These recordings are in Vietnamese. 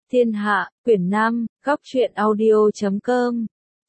Thiên hạ, quyển 5, góc truyện audio.com.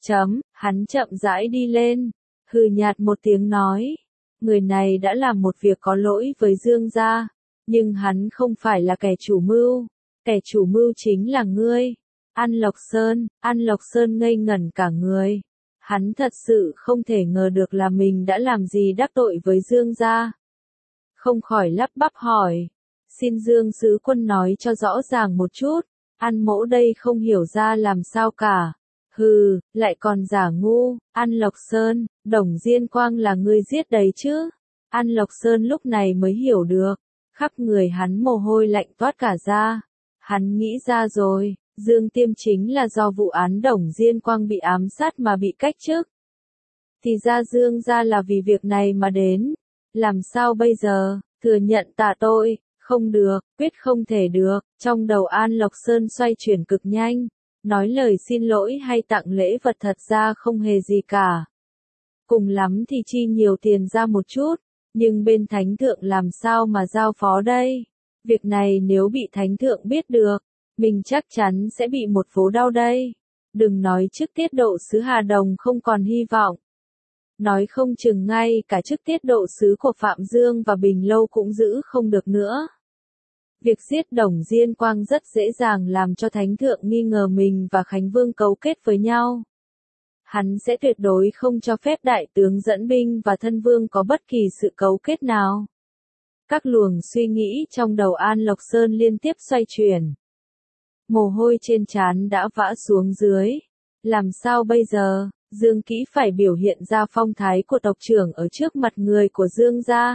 Hắn chậm rãi đi lên, hừ nhạt một tiếng nói. Người này đã làm một việc có lỗi với Dương gia, nhưng hắn không phải là kẻ chủ mưu. Kẻ chủ mưu chính là ngươi. An Lộc Sơn ngây ngẩn cả người. Hắn thật sự không thể ngờ được là mình đã làm gì đắc tội với Dương gia. Không khỏi lắp bắp hỏi. Xin Dương sứ quân nói cho rõ ràng một chút. An mỗ đây không hiểu ra làm sao cả. Hừ, lại còn giả ngu. An Lộc Sơn, Đồng Diên Quang là ngươi giết đấy chứ. An Lộc Sơn lúc này mới hiểu được. Khắp người hắn mồ hôi lạnh toát cả ra. Hắn nghĩ ra rồi, Dương Tiêm chính là do vụ án Đồng Diên Quang bị ám sát mà bị cách chức. Thì ra Dương gia là vì việc này mà đến. Làm sao bây giờ, thừa nhận tạ tội? Không được, quyết không thể được. Trong đầu An Lộc Sơn xoay chuyển cực nhanh. Nói lời xin lỗi hay tặng lễ vật thật ra không hề gì cả. Cùng lắm thì chi nhiều tiền ra một chút. Nhưng bên thánh thượng làm sao mà giao phó đây? Việc này nếu bị thánh thượng biết được, mình chắc chắn sẽ bị một phố đau đây. Đừng nói chức tiết độ sứ Hà Đồng không còn hy vọng. Nói không chừng ngay cả chức tiết độ sứ của Phạm Dương và Bình Lâu cũng giữ không được nữa. Việc giết Đồng Diên Quang rất dễ dàng làm cho thánh thượng nghi ngờ mình và Khánh Vương cấu kết với nhau. Hắn sẽ tuyệt đối không cho phép đại tướng dẫn binh và thân vương có bất kỳ sự cấu kết nào. Các luồng suy nghĩ trong đầu An Lộc Sơn liên tiếp xoay chuyển. Mồ hôi trên trán đã vã xuống dưới. Làm sao bây giờ? Dương Kỹ phải biểu hiện ra phong thái của tộc trưởng ở trước mặt người của Dương gia.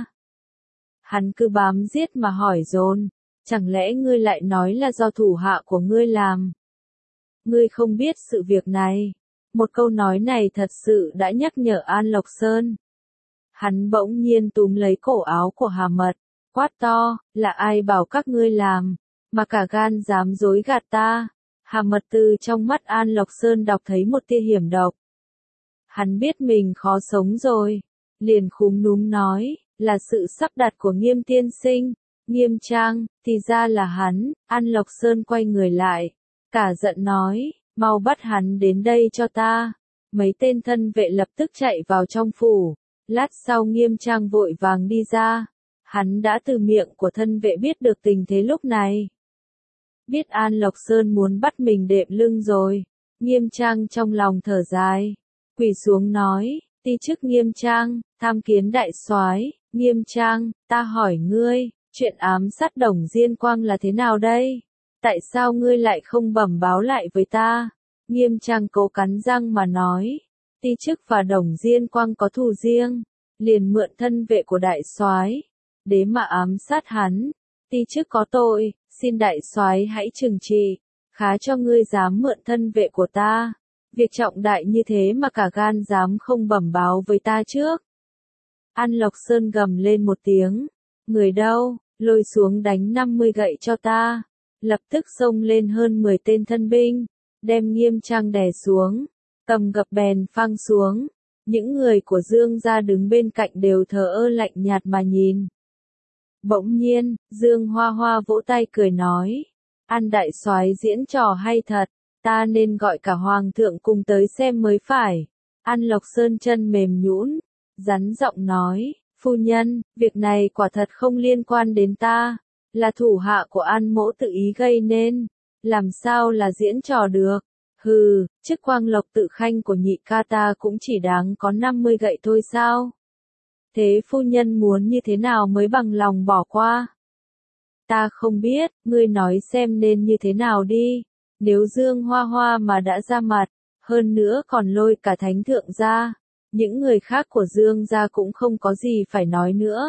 Hắn cứ bám giết mà hỏi dồn. Chẳng lẽ ngươi lại nói là do thủ hạ của ngươi làm? Ngươi không biết sự việc này. Một câu nói này thật sự đã nhắc nhở An Lộc Sơn. Hắn bỗng nhiên túm lấy cổ áo của Hà Mật, quát to, là ai bảo các ngươi làm, mà cả gan dám dối gạt ta. Hà Mật từ trong mắt An Lộc Sơn đọc thấy một tia hiểm độc. Hắn biết mình khó sống rồi, liền khúm núm nói, là sự sắp đặt của Nghiêm tiên sinh. Nghiêm Trang, thì ra là hắn. An Lộc Sơn quay người lại, cả giận nói, mau bắt hắn đến đây cho ta. Mấy tên thân vệ lập tức chạy vào trong phủ. Lát sau Nghiêm Trang vội vàng đi ra. Hắn đã từ miệng của thân vệ biết được tình thế lúc này. Biết An Lộc Sơn muốn bắt mình đệm lưng rồi. Nghiêm Trang trong lòng thở dài, quỳ xuống nói, ti chức Nghiêm Trang, tham kiến đại soái. Nghiêm Trang, ta hỏi ngươi, chuyện ám sát Đồng Diên Quang là thế nào đây? Tại sao ngươi lại không bẩm báo lại với ta? Nghiêm Trang cố cắn răng mà nói, ti chức và Đồng Diên Quang có thù riêng, liền mượn thân vệ của đại soái để mà ám sát hắn. Ti chức có tội, xin đại soái hãy trừng trị. Khá cho ngươi dám mượn thân vệ của ta. Việc trọng đại như thế mà cả gan dám không bẩm báo với ta trước. An Lộc Sơn gầm lên một tiếng. Người đâu, lôi xuống đánh 50 gậy cho ta. Lập tức xông lên hơn 10 tên thân binh, đem Nghiêm Trang đè xuống, cầm gập bèn phang xuống. Những người của Dương gia đứng bên cạnh đều thờ ơ lạnh nhạt mà nhìn. Bỗng nhiên, Dương Hoa Hoa vỗ tay cười nói, An đại soái diễn trò hay thật, ta nên gọi cả hoàng thượng cùng tới xem mới phải. An Lộc Sơn chân mềm nhũn, rắn giọng nói, phu nhân, việc này quả thật không liên quan đến ta, là thủ hạ của An mỗ tự ý gây nên, làm sao là diễn trò được. Hừ, chức Quang Lộc Tự Khanh của nhị ca ta cũng chỉ đáng có 50 gậy thôi sao? Thế phu nhân muốn như thế nào mới bằng lòng bỏ qua? Ta không biết, ngươi nói xem nên như thế nào đi. Nếu Dương Hoa Hoa mà đã ra mặt, hơn nữa còn lôi cả thánh thượng ra, những người khác của Dương gia cũng không có gì phải nói nữa.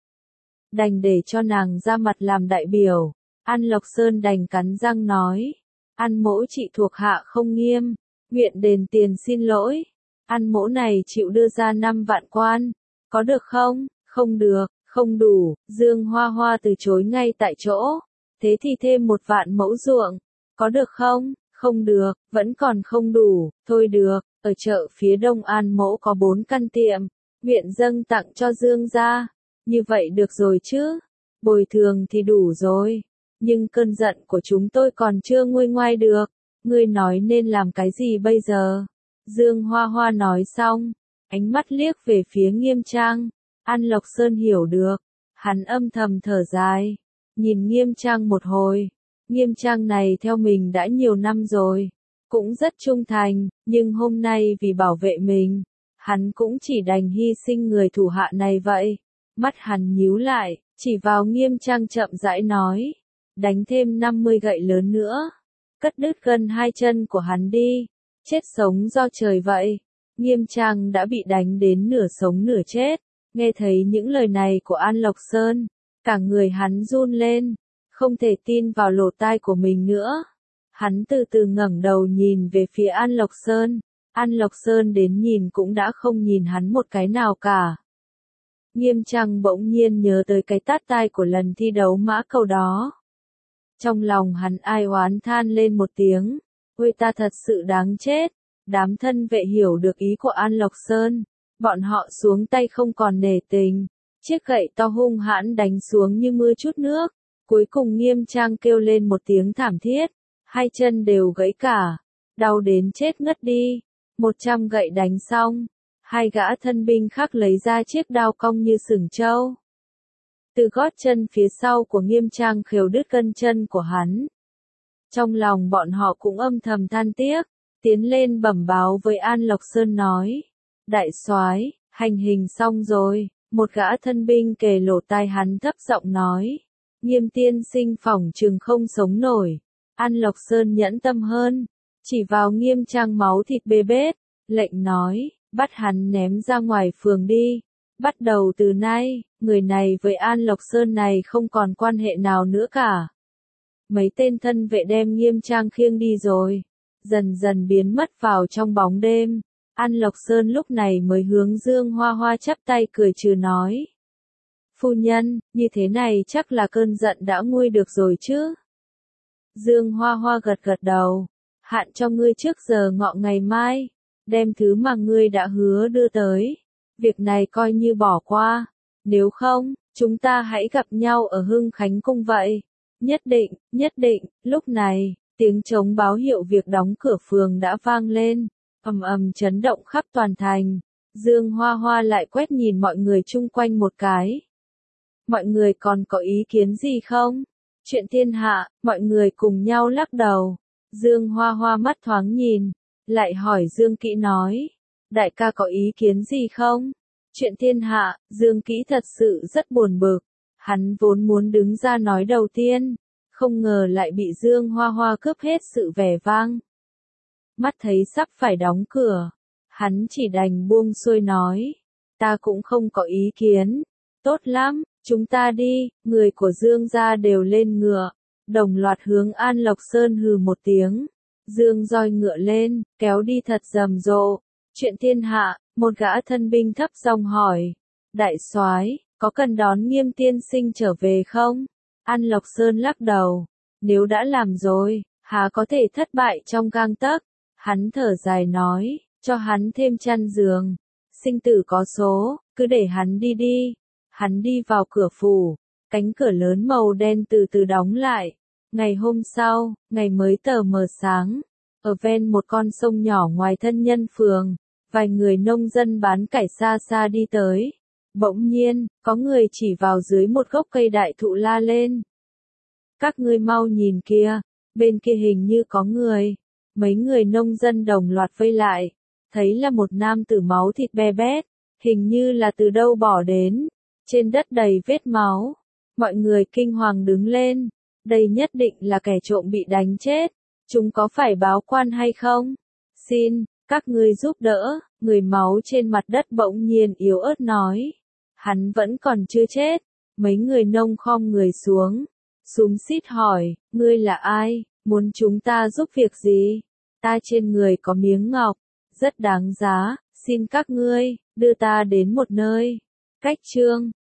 Đành để cho nàng ra mặt làm đại biểu. An Lộc Sơn đành cắn răng nói, An mỗ chị thuộc hạ không nghiêm, nguyện đền tiền xin lỗi. An mỗ này chịu đưa ra 5 vạn quan, có được không? Không được, không đủ. Dương Hoa Hoa từ chối ngay tại chỗ. Thế thì thêm 1 vạn mẫu ruộng, có được không? Không được, vẫn còn không đủ. Thôi được, ở chợ phía đông An mỗ có 4 căn tiệm, nguyện dâng tặng cho Dương gia. Như vậy được rồi chứ? Bồi thường thì đủ rồi. nhưng cơn giận của chúng tôi còn chưa nguôi ngoai được. Ngươi nói nên làm cái gì bây giờ? Dương Hoa Hoa nói xong, ánh mắt liếc về phía Nghiêm Trang. An Lộc Sơn hiểu được, hắn âm thầm thở dài, nhìn Nghiêm Trang một hồi. Nghiêm Trang này theo mình đã nhiều năm rồi, cũng rất trung thành, nhưng hôm nay vì bảo vệ mình, hắn cũng chỉ đành hy sinh người thủ hạ này vậy. Mắt hắn nhíu lại, chỉ vào Nghiêm Trang chậm rãi nói, đánh thêm 50 gậy lớn nữa, cắt đứt gân hai chân của hắn đi, chết sống do trời vậy. Nghiêm Trang đã bị đánh đến nửa sống nửa chết, nghe thấy những lời này của An Lộc Sơn, cả người hắn run lên, không thể tin vào lỗ tai của mình nữa. Hắn từ từ ngẩng đầu nhìn về phía An Lộc Sơn, An Lộc Sơn đến nhìn cũng đã không nhìn hắn một cái nào cả. Nghiêm Trang bỗng nhiên nhớ tới cái tát tai của lần thi đấu mã cầu đó. Trong lòng hắn ai oán than lên một tiếng, ôi ta thật sự đáng chết. Đám thân vệ hiểu được ý của An Lộc Sơn, bọn họ xuống tay không còn nể tình, chiếc gậy to hung hãn đánh xuống như mưa trút nước. Cuối cùng Nghiêm Trang kêu lên một tiếng thảm thiết, hai chân đều gãy cả, đau đến chết ngất đi. 100 gậy đánh xong, hai gã thân binh khác lấy ra chiếc đao cong như sừng trâu. Từ gót chân phía sau của Nghiêm Trang khều đứt gân chân của hắn. Trong lòng bọn họ cũng âm thầm than tiếc, tiến lên bẩm báo với An Lộc Sơn nói, đại soái, hành hình xong rồi. Một gã thân binh kề lỗ tai hắn thấp giọng nói, Nghiêm tiên sinh phỏng chừng không sống nổi. An Lộc Sơn nhẫn tâm hơn, chỉ vào Nghiêm Trang máu thịt bê bết, lệnh nói, bắt hắn ném ra ngoài phường đi. Bắt đầu từ nay, người này với An Lộc Sơn này không còn quan hệ nào nữa cả. Mấy tên thân vệ đem Nghiêm Trang khiêng đi rồi, dần dần biến mất vào trong bóng đêm. An Lộc Sơn lúc này mới hướng Dương Hoa Hoa chắp tay cười trừ nói, phu nhân, như thế này chắc là cơn giận đã nguôi được rồi chứ? Dương Hoa Hoa gật gật đầu, hạn cho ngươi trước giờ ngọ ngày mai, đem thứ mà ngươi đã hứa đưa tới. Việc này coi như bỏ qua, nếu không, chúng ta hãy gặp nhau ở Hưng Khánh Cung vậy. Nhất định, nhất định. Lúc này, tiếng trống báo hiệu việc đóng cửa phường đã vang lên, ầm ầm chấn động khắp toàn thành. Dương Hoa Hoa lại quét nhìn mọi người chung quanh một cái. Mọi người còn có ý kiến gì không? Chuyện thiên hạ, mọi người cùng nhau lắc đầu. Dương Hoa Hoa mắt thoáng nhìn, lại hỏi Dương Kỹ nói, đại ca có ý kiến gì không? Chuyện thiên hạ, Dương Kỹ thật sự rất buồn bực. Hắn vốn muốn đứng ra nói đầu tiên, không ngờ lại bị Dương Hoa Hoa cướp hết sự vẻ vang. Mắt thấy sắp phải đóng cửa, hắn chỉ đành buông xuôi nói, ta cũng không có ý kiến. Tốt lắm, chúng ta đi. Người của Dương gia đều lên ngựa, đồng loạt hướng An Lộc Sơn hừ một tiếng. Dương roi ngựa lên, kéo đi thật rầm rộ. Chuyện thiên hạ, một gã thân binh thấp giọng hỏi, đại soái, có cần đón Nghiêm tiên sinh trở về không? An Lộc Sơn lắc đầu, nếu đã làm rồi, há có thể thất bại trong gang tấc. Hắn thở dài nói, cho hắn thêm chăn giường, sinh tử có số, cứ để hắn đi đi. Hắn đi vào cửa phủ, cánh cửa lớn màu đen từ từ đóng lại. Ngày hôm sau, ngày mới tờ mờ sáng, ở ven một con sông nhỏ ngoài thân nhân phường, vài người nông dân bán cải xa xa đi tới. Bỗng nhiên, có người chỉ vào dưới một gốc cây đại thụ la lên. Các ngươi mau nhìn kia, bên kia hình như có người. Mấy người nông dân đồng loạt vây lại, thấy là một nam tử máu thịt be bét, hình như là từ đâu bỏ đến. Trên đất đầy vết máu, mọi người kinh hoàng đứng lên, đây nhất định là kẻ trộm bị đánh chết, chúng có phải báo quan hay không? Xin, các ngươi giúp đỡ. Người máu trên mặt đất bỗng nhiên yếu ớt nói, hắn vẫn còn chưa chết. Mấy người nông khom người xuống, xúm xít hỏi, ngươi là ai, muốn chúng ta giúp việc gì? Ta trên người có miếng ngọc, rất đáng giá, xin các ngươi, đưa ta đến một nơi. Cách chương